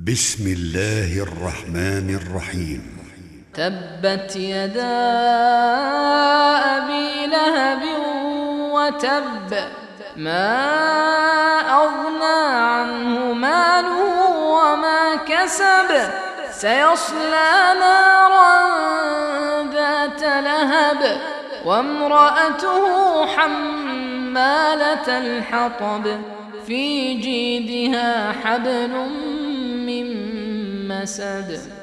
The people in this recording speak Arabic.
بسم الله الرحمن الرحيم. تبت يدا أبي لهب وتب، ما أغنى عنه ماله وما كسب، سيصلى نارا ذات لهب وامرأته حمالة الحطب، في جيدها حبل من مسد.